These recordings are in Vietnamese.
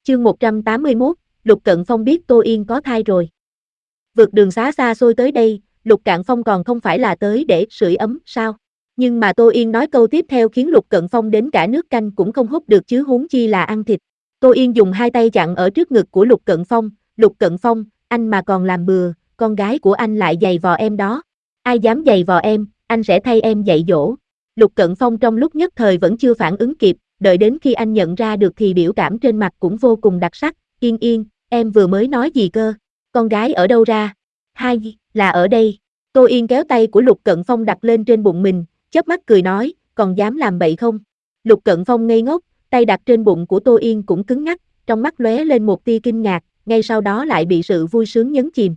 Chương 181, Lục Cận Phong biết Tô Yên có thai rồi. Vượt đường xá xa xôi tới đây, Lục Cạn Phong còn không phải là tới để sưởi ấm, sao? Nhưng mà Tô Yên nói câu tiếp theo khiến Lục Cận Phong đến cả nước canh cũng không hút được chứ huống chi là ăn thịt. Tô Yên dùng hai tay chặn ở trước ngực của Lục Cận Phong, Lục Cận Phong, anh mà còn làm bừa, con gái của anh lại giày vò em đó. Ai dám giày vò em, anh sẽ thay em dạy dỗ. Lục Cận Phong trong lúc nhất thời vẫn chưa phản ứng kịp, đợi đến khi anh nhận ra được thì biểu cảm trên mặt cũng vô cùng đặc sắc. Yên Yên, em vừa mới nói gì cơ? Con gái ở đâu ra? Hai, là ở đây. Tô Yên kéo tay của Lục Cận Phong đặt lên trên bụng mình, chớp mắt cười nói, còn dám làm bậy không? Lục Cận Phong ngây ngốc, tay đặt trên bụng của Tô Yên cũng cứng ngắc, trong mắt lóe lên một tia kinh ngạc, ngay sau đó lại bị sự vui sướng nhấn chìm.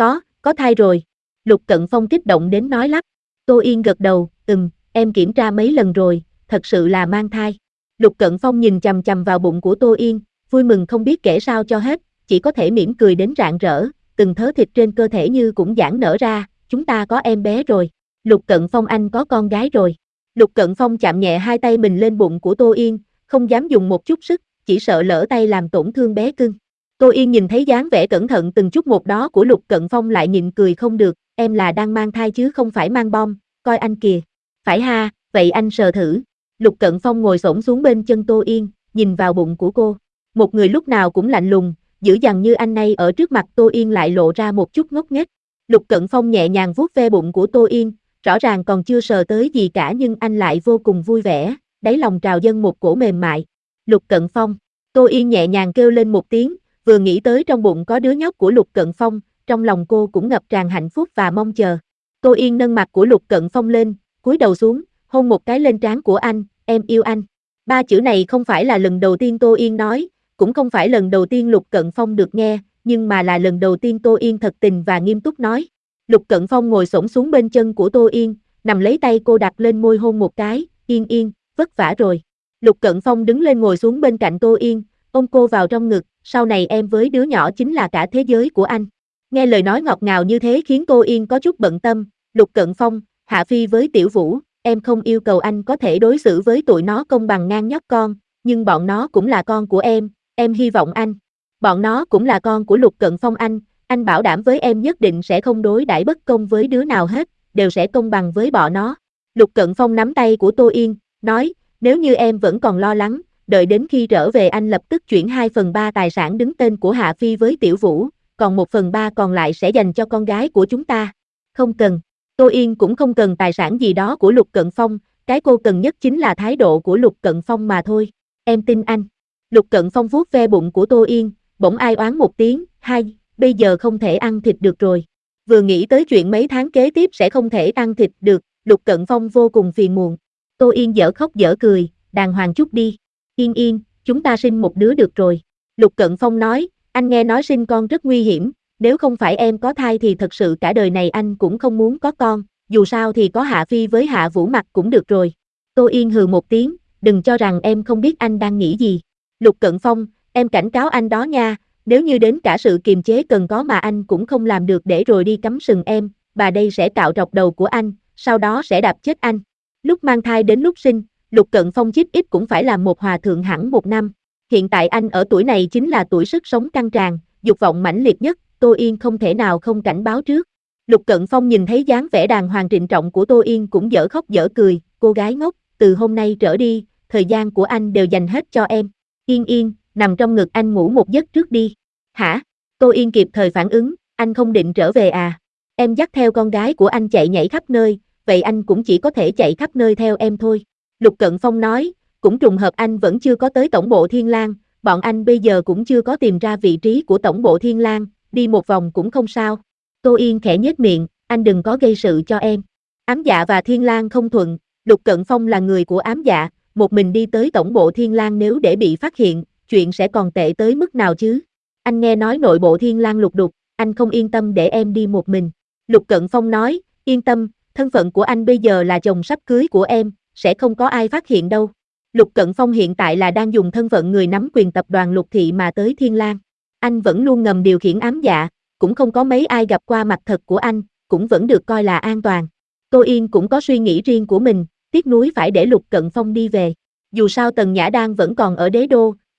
Có thai rồi. Lục Cận Phong kích động đến nói lắp. Tô Yên gật đầu, em kiểm tra mấy lần rồi, thật sự là mang thai. Lục Cận Phong nhìn chằm chằm vào bụng của Tô Yên, vui mừng không biết kể sao cho hết, chỉ có thể mỉm cười đến rạng rỡ, từng thớ thịt trên cơ thể như cũng giãn nở ra, chúng ta có em bé rồi. Lục Cận Phong anh có con gái rồi. Lục Cận Phong chạm nhẹ hai tay mình lên bụng của Tô Yên, không dám dùng một chút sức, chỉ sợ lỡ tay làm tổn thương bé cưng. Tô Yên nhìn thấy dáng vẻ cẩn thận từng chút một đó của Lục Cận Phong lại nhịn cười không được, em là đang mang thai chứ không phải mang bom, coi anh kìa. Phải ha, vậy anh sờ thử. Lục Cận Phong ngồi xổm xuống bên chân Tô Yên, nhìn vào bụng của cô. Một người lúc nào cũng lạnh lùng, dữ dằn như anh nay ở trước mặt Tô Yên lại lộ ra một chút ngốc nghếch. Lục Cận Phong nhẹ nhàng vuốt ve bụng của Tô Yên, rõ ràng còn chưa sờ tới gì cả nhưng anh lại vô cùng vui vẻ, đáy lòng trào dâng một cổ mềm mại. Lục Cận Phong, Tô Yên nhẹ nhàng kêu lên một tiếng, vừa nghĩ tới trong bụng có đứa nhóc của Lục Cận Phong, trong lòng cô cũng ngập tràn hạnh phúc và mong chờ. Tô Yên nâng mặt của Lục Cận Phong lên, cúi đầu xuống, hôn một cái lên trán của anh, em yêu anh. Ba chữ này không phải là lần đầu tiên Tô Yên nói, cũng không phải lần đầu tiên Lục Cận Phong được nghe, nhưng mà là lần đầu tiên Tô Yên thật tình và nghiêm túc nói. Lục Cận Phong ngồi xổm xuống bên chân của Tô Yên, nằm lấy tay cô đặt lên môi hôn một cái, Yên Yên, vất vả rồi. Lục Cận Phong đứng lên ngồi xuống bên cạnh Tô Yên, ôm cô vào trong ngực, sau này em với đứa nhỏ chính là cả thế giới của anh. Nghe lời nói ngọt ngào như thế khiến Tô Yên có chút bận tâm, Lục Cận Phong, Hạ Phi với Tiểu Vũ, em không yêu cầu anh có thể đối xử với tụi nó công bằng ngang nhóc con, nhưng bọn nó cũng là con của em hy vọng anh. Bọn nó cũng là con của Lục Cận Phong anh bảo đảm với em nhất định sẽ không đối đãi bất công với đứa nào hết, đều sẽ công bằng với bọn nó. Lục Cận Phong nắm tay của Tô Yên, nói, nếu như em vẫn còn lo lắng, đợi đến khi trở về anh lập tức chuyển 2/3 tài sản đứng tên của Hạ Phi với Tiểu Vũ, còn 1/3 còn lại sẽ dành cho con gái của chúng ta. Không cần. Tô Yên cũng không cần tài sản gì đó của Lục Cận Phong, cái cô cần nhất chính là thái độ của Lục Cận Phong mà thôi. Em tin anh. Lục Cận Phong vuốt ve bụng của Tô Yên, bỗng ai oán một tiếng, hai, bây giờ không thể ăn thịt được rồi. Vừa nghĩ tới chuyện mấy tháng kế tiếp sẽ không thể ăn thịt được, Lục Cận Phong vô cùng phiền muộn. Tô Yên dở khóc dở cười, đàng hoàng chút đi. Yên Yên, chúng ta sinh một đứa được rồi. Lục Cận Phong nói, anh nghe nói sinh con rất nguy hiểm, nếu không phải em có thai thì thật sự cả đời này anh cũng không muốn có con, dù sao thì có Hạ Phi với Hạ Vũ mặt cũng được rồi. Tô Yên hừ một tiếng, đừng cho rằng em không biết anh đang nghĩ gì. Lục Cận Phong, em cảnh cáo anh đó nha, nếu như đến cả sự kiềm chế cần có mà anh cũng không làm được để rồi đi cắm sừng em, bà đây sẽ cạo trọc đầu của anh, sau đó sẽ đạp chết anh. Lúc mang thai đến lúc sinh, Lục Cận Phong chí ít cũng phải làm một hòa thượng hẳn 1 năm. Hiện tại anh ở tuổi này chính là tuổi sức sống căng tràn, dục vọng mãnh liệt nhất, Tô Yên không thể nào không cảnh báo trước. Lục Cận Phong nhìn thấy dáng vẻ đàng hoàng trịnh trọng của Tô Yên cũng dở khóc dở cười, cô gái ngốc, từ hôm nay trở đi, thời gian của anh đều dành hết cho em. Yên Yên, nằm trong ngực anh ngủ một giấc trước đi. Hả? Tô Yên kịp thời phản ứng, anh không định trở về à? Em dắt theo con gái của anh chạy nhảy khắp nơi, vậy anh cũng chỉ có thể chạy khắp nơi theo em thôi. Lục Cận Phong nói, cũng trùng hợp anh vẫn chưa có tới tổng bộ Thiên Lang, bọn anh bây giờ cũng chưa có tìm ra vị trí của tổng bộ Thiên Lang, đi một vòng cũng không sao. Tô Yên khẽ nhếch miệng, anh đừng có gây sự cho em. Ám Dạ và Thiên Lang không thuận, Lục Cận Phong là người của Ám Dạ, một mình đi tới tổng bộ Thiên Lang nếu để bị phát hiện, chuyện sẽ còn tệ tới mức nào chứ? Anh nghe nói nội bộ Thiên Lang lục đục, anh không yên tâm để em đi một mình. Lục Cận Phong nói, yên tâm, thân phận của anh bây giờ là chồng sắp cưới của em, sẽ không có ai phát hiện đâu. Lục Cận Phong hiện tại là đang dùng thân phận người nắm quyền tập đoàn Lục Thị mà tới Thiên Lang. Anh vẫn luôn ngầm điều khiển Ám Dạ, cũng không có mấy ai gặp qua mặt thật của anh, cũng vẫn được coi là an toàn. Tô Yên cũng có suy nghĩ riêng của mình, tiếc nuối phải để Lục Cận Phong đi về. Dù sao Tần Nhã Đan vẫn còn ở đế đô,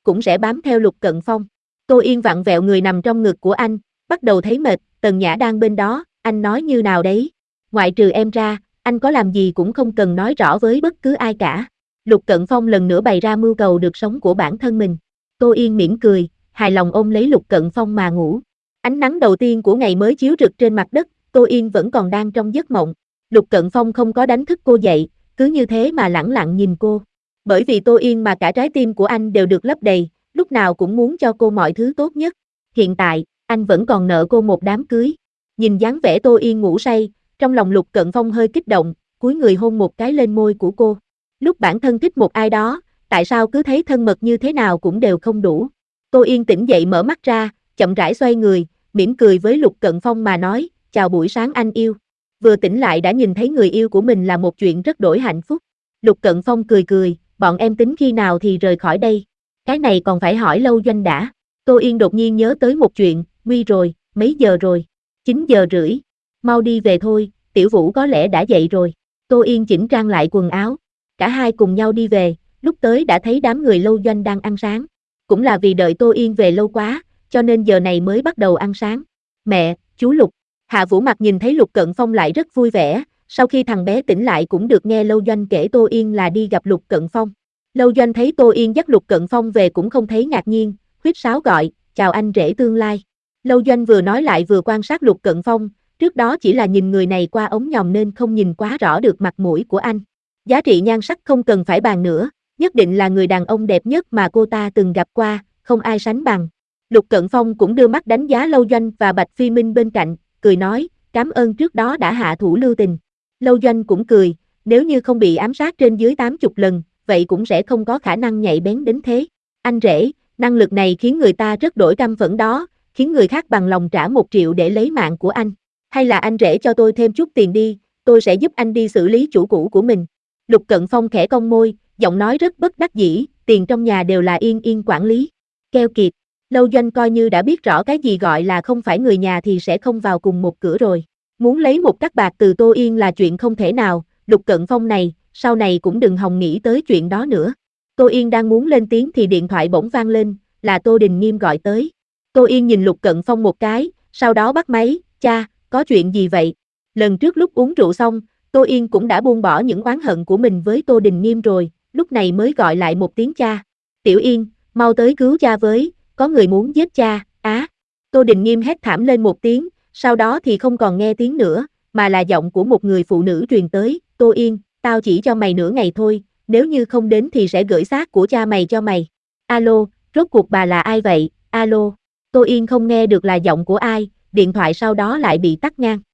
cũng sẽ bám theo Lục Cận Phong. Tô Yên vặn vẹo người nằm trong ngực của anh, bắt đầu thấy mệt. Tần Nhã đang bên đó, anh nói như nào đấy? Ngoại trừ em ra, anh có làm gì cũng không cần nói rõ với bất cứ ai cả. Lục Cận Phong lần nữa bày ra mưu cầu được sống của bản thân mình. Tô Yên mỉm cười, hài lòng ôm lấy Lục Cận Phong mà ngủ. Ánh nắng đầu tiên của ngày mới chiếu rực trên mặt đất, Tô Yên vẫn còn đang trong giấc mộng. Lục Cận Phong không có đánh thức cô dậy, cứ như thế mà lẳng lặng nhìn cô. Bởi vì Tô Yên mà cả trái tim của anh đều được lấp đầy, lúc nào cũng muốn cho cô mọi thứ tốt nhất. Hiện tại, anh vẫn còn nợ cô một đám cưới. Nhìn dáng vẻ Tô Yên ngủ say, trong lòng Lục Cận Phong hơi kích động, cúi người hôn một cái lên môi của cô. Lúc bản thân thích một ai đó, tại sao cứ thấy thân mật như thế nào cũng đều không đủ. Tô Yên tỉnh dậy mở mắt ra, chậm rãi xoay người, mỉm cười với Lục Cận Phong mà nói, chào buổi sáng anh yêu. Vừa tỉnh lại đã nhìn thấy người yêu của mình là một chuyện rất đổi hạnh phúc. Lục Cận Phong cười cười, bọn em tính khi nào thì rời khỏi đây. Cái này còn phải hỏi Lâu Doanh đã. Tô Yên đột nhiên nhớ tới một chuyện, nguy rồi, mấy giờ rồi? 9 giờ rưỡi. Mau đi về thôi, Tiểu Vũ có lẽ đã dậy rồi. Tô Yên chỉnh trang lại quần áo. Cả hai cùng nhau đi về, lúc tới đã thấy đám người Lâu Doanh đang ăn sáng. Cũng là vì đợi Tô Yên về lâu quá, cho nên giờ này mới bắt đầu ăn sáng. Mẹ, chú Lục. Hạ Vũ Mặc nhìn thấy Lục Cận Phong lại rất vui vẻ, sau khi thằng bé tỉnh lại cũng được nghe Lâu Doanh kể Tô Yên là đi gặp Lục Cận Phong. Lâu Doanh thấy Tô Yên dắt Lục Cận Phong về cũng không thấy ngạc nhiên, huýt sáo gọi, chào anh rể tương lai. Lâu Doanh vừa nói lại vừa quan sát Lục Cận Phong, trước đó chỉ là nhìn người này qua ống nhòm nên không nhìn quá rõ được mặt mũi của anh. Giá trị nhan sắc không cần phải bàn nữa, nhất định là người đàn ông đẹp nhất mà cô ta từng gặp qua, không ai sánh bằng. Lục Cận Phong cũng đưa mắt đánh giá Lâu Doanh và Bạch Phi Minh bên cạnh, cười nói, cảm ơn trước đó đã hạ thủ lưu tình. Lâu Doanh cũng cười, nếu như không bị ám sát trên dưới 80 lần, vậy cũng sẽ không có khả năng nhạy bén đến thế. Anh rể, năng lực này khiến người ta rất đổi căm phẫn đó, khiến người khác bằng lòng trả 1 triệu để lấy mạng của anh. Hay là anh rể cho tôi thêm chút tiền đi, tôi sẽ giúp anh đi xử lý chủ cũ của mình. Lục Cận Phong khẽ cong môi, giọng nói rất bất đắc dĩ, tiền trong nhà đều là Yên Yên quản lý. Keo kiệt. Lâu Doanh coi như đã biết rõ cái gì gọi là không phải người nhà thì sẽ không vào cùng một cửa rồi. Muốn lấy một cắc bạc từ Tô Yên là chuyện không thể nào, Lục Cận Phong này, sau này cũng đừng hòng nghĩ tới chuyện đó nữa. Tô Yên đang muốn lên tiếng thì điện thoại bỗng vang lên, là Tô Đình Nghiêm gọi tới. Tô Yên nhìn Lục Cận Phong một cái, sau đó bắt máy, cha, có chuyện gì vậy? Lần trước lúc uống rượu xong, Tô Yên cũng đã buông bỏ những oán hận của mình với Tô Đình Nghiêm rồi, lúc này mới gọi lại một tiếng cha. Tiểu Yên, mau tới cứu cha với, có người muốn giết cha, á. Tô Đình Nghiêm hét thảm lên một tiếng, sau đó thì không còn nghe tiếng nữa, mà là giọng của một người phụ nữ truyền tới, Tô Yên, tao chỉ cho mày nửa ngày thôi, nếu như không đến thì sẽ gửi xác của cha mày cho mày. Alo, rốt cuộc bà là ai vậy, alo. Tô Yên không nghe được là giọng của ai, điện thoại sau đó lại bị tắt ngang.